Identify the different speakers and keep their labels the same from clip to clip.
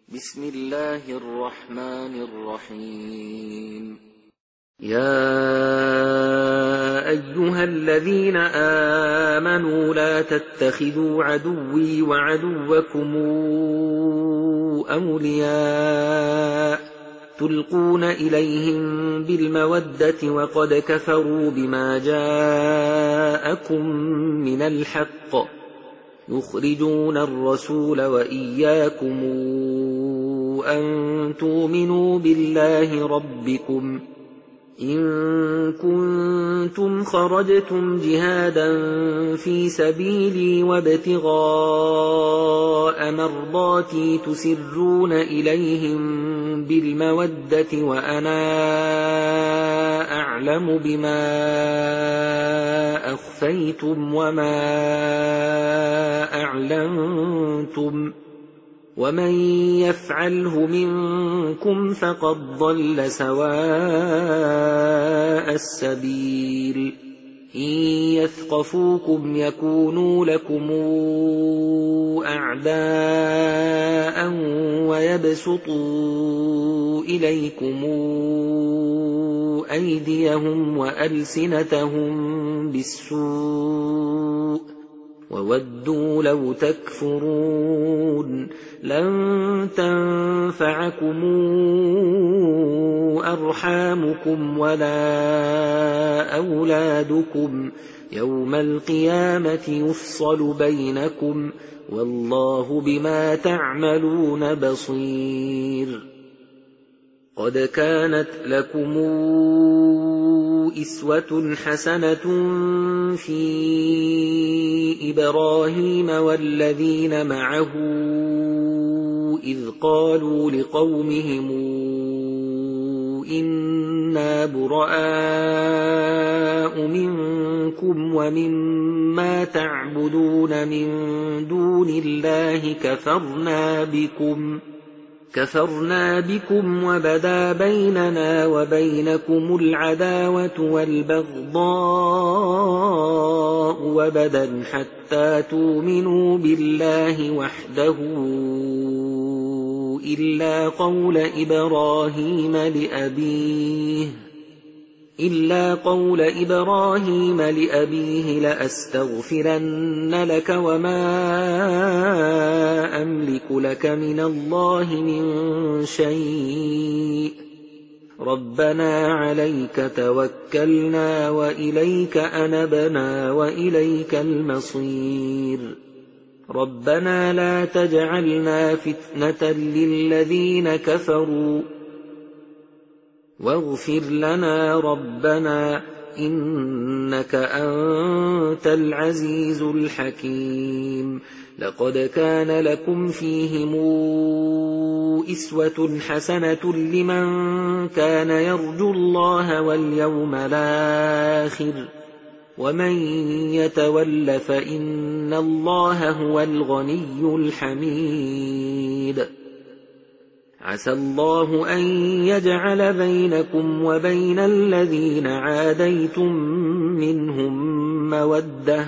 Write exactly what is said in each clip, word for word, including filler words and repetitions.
Speaker 1: بسم الله الرحمن الرحيم. يا أيها الذين آمنوا لا تتخذوا عدوي وعدوكم أولياء تلقون إليهم بالمودة وقد كفروا بما جاءكم من الحق يخرجون الرسول وإياكم أن تؤمنوا بالله ربكم إن كنتم خرجتم جهادا في سبيلي وابتغاء مرضاتي تسرون إليهم بالمودة وأنا أعلم بما أخفيتم وما أعلنتم ومن يفعله منكم فقد ضل سواء السبيل. إن يثقفوكم يكونوا لكم أعداء ويبسطوا إليكم أيديهم وألسنتهم بالسوء وودوا لو تكفرون. لن تنفعكم أرحامكم ولا أولادكم يوم القيامة يفصل بينكم والله بما تعملون بصير. قد كانت لكم إسوة حسنة في إبراهيم والذين معه إذ قالوا لقومهم إنا براء منكم ومما تعبدون من دون الله كفرنا بكم كفرنا بكم وبدا بيننا وبينكم العداوة والبغضاء وبدا حتى تؤمنوا بالله وحده إلا قول إبراهيم لأبيه إلا قول إبراهيم لأبيه لأستغفرن لك وما أملك لك من الله من شيء ربنا عليك توكلنا وإليك أنبنا وإليك المصير. ربنا لا تجعلنا فتنة للذين كفروا واغفر لنا ربنا إنك أنت العزيز الحكيم. لقد كان لكم فيهم إسوة حسنة لمن كان يرجو الله واليوم الآخر ومن يتول فإن الله هو الغني الحميد. عسى الله أن يجعل بينكم وبين الذين عاديتم منهم مودة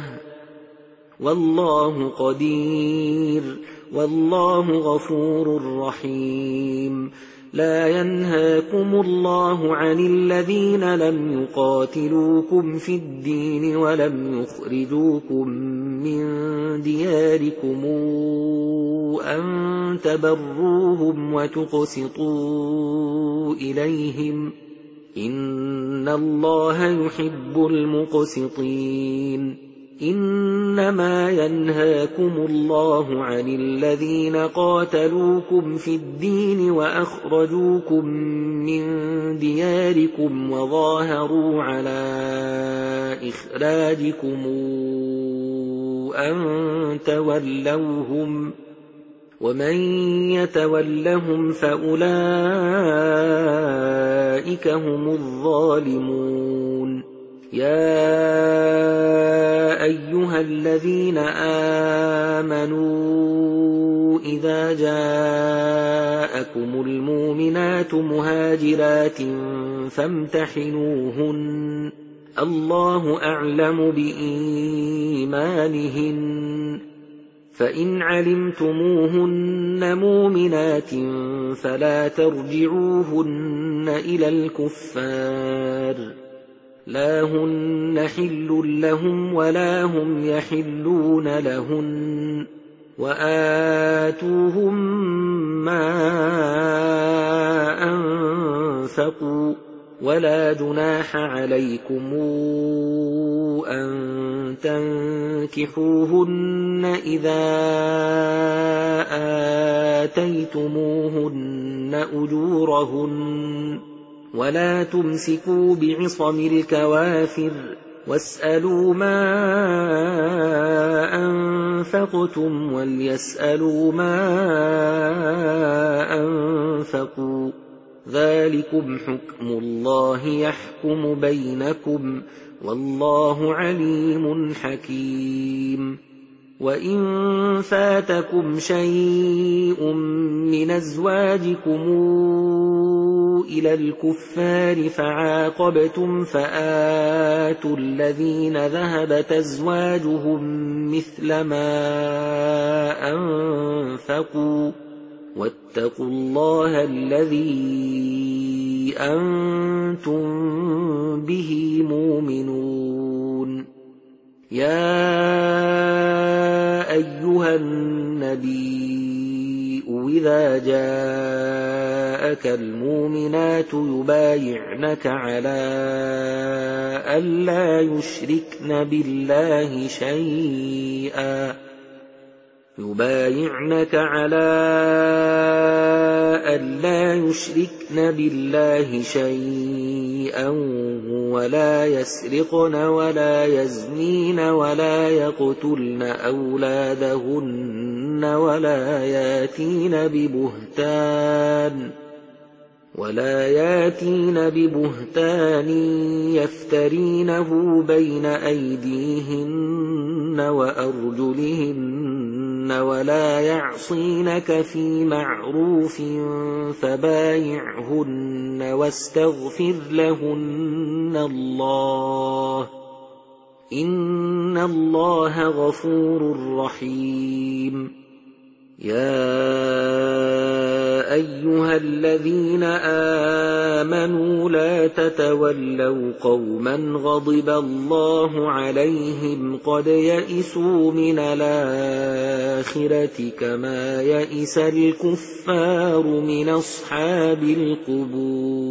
Speaker 1: والله قدير والله غفور رحيم. لا ينهاكم الله عن الذين لم يقاتلوكم في الدين ولم يخرجوكم من دياركم أن تبروهم وتقسطوا إليهم إن الله يحب المقسطين. إنما ينهاكم الله عن الذين قاتلوكم في الدين وأخرجوكم من دياركم وظاهروا على إخراجكم أن تولوهم ومن يتولهم فأولئك هم الظالمون. يا أيها الذين آمنوا إذا جاءكم المؤمنات مهاجرات فامتحنوهن الله أعلم بإيمانهن فإن علمتموهن مؤمنات فلا ترجعوهن إلى الكفار لا هن حل لهم ولا هم يحلون لهن وآتوهم ما أنفقوا ولا جناح عليكم أن تنكحوهن إذا آتيتموهن أجورهن ولا تمسكوا بعصم الكوافر واسألوا ما أنفقتم وليسألوا ما أنفقوا ذلكم حكم الله يحكم بينكم والله عليم حكيم وإن فاتكم شيء من أزواجكم إلى الكفار فعاقبتم فآتوا الذين ذهبت أزواجهم مثل ما أنفقوا واتقوا الله الذي أنتم به مؤمنون يا أيها النبي إذا جاءك المؤمنات يبايعنك على ألا يشركن بالله شيئا يبايعنك على ألا يشركن بالله شيئا ولا يسرقن ولا يزنين ولا يقتلن أولادهن ولا ياتين ببهتان ولا ياتين ببهتان يفترينه بين أيديهن وأرجلهن ولا يعصينك في معروف فبايعهن واستغفر لهن الله إن الله غفور رحيم يا أيها الذين آمنوا لا تتولوا قوما غضب الله عليهم قد يئسوا من الآخرة كما يئس الكفار من أصحاب القبور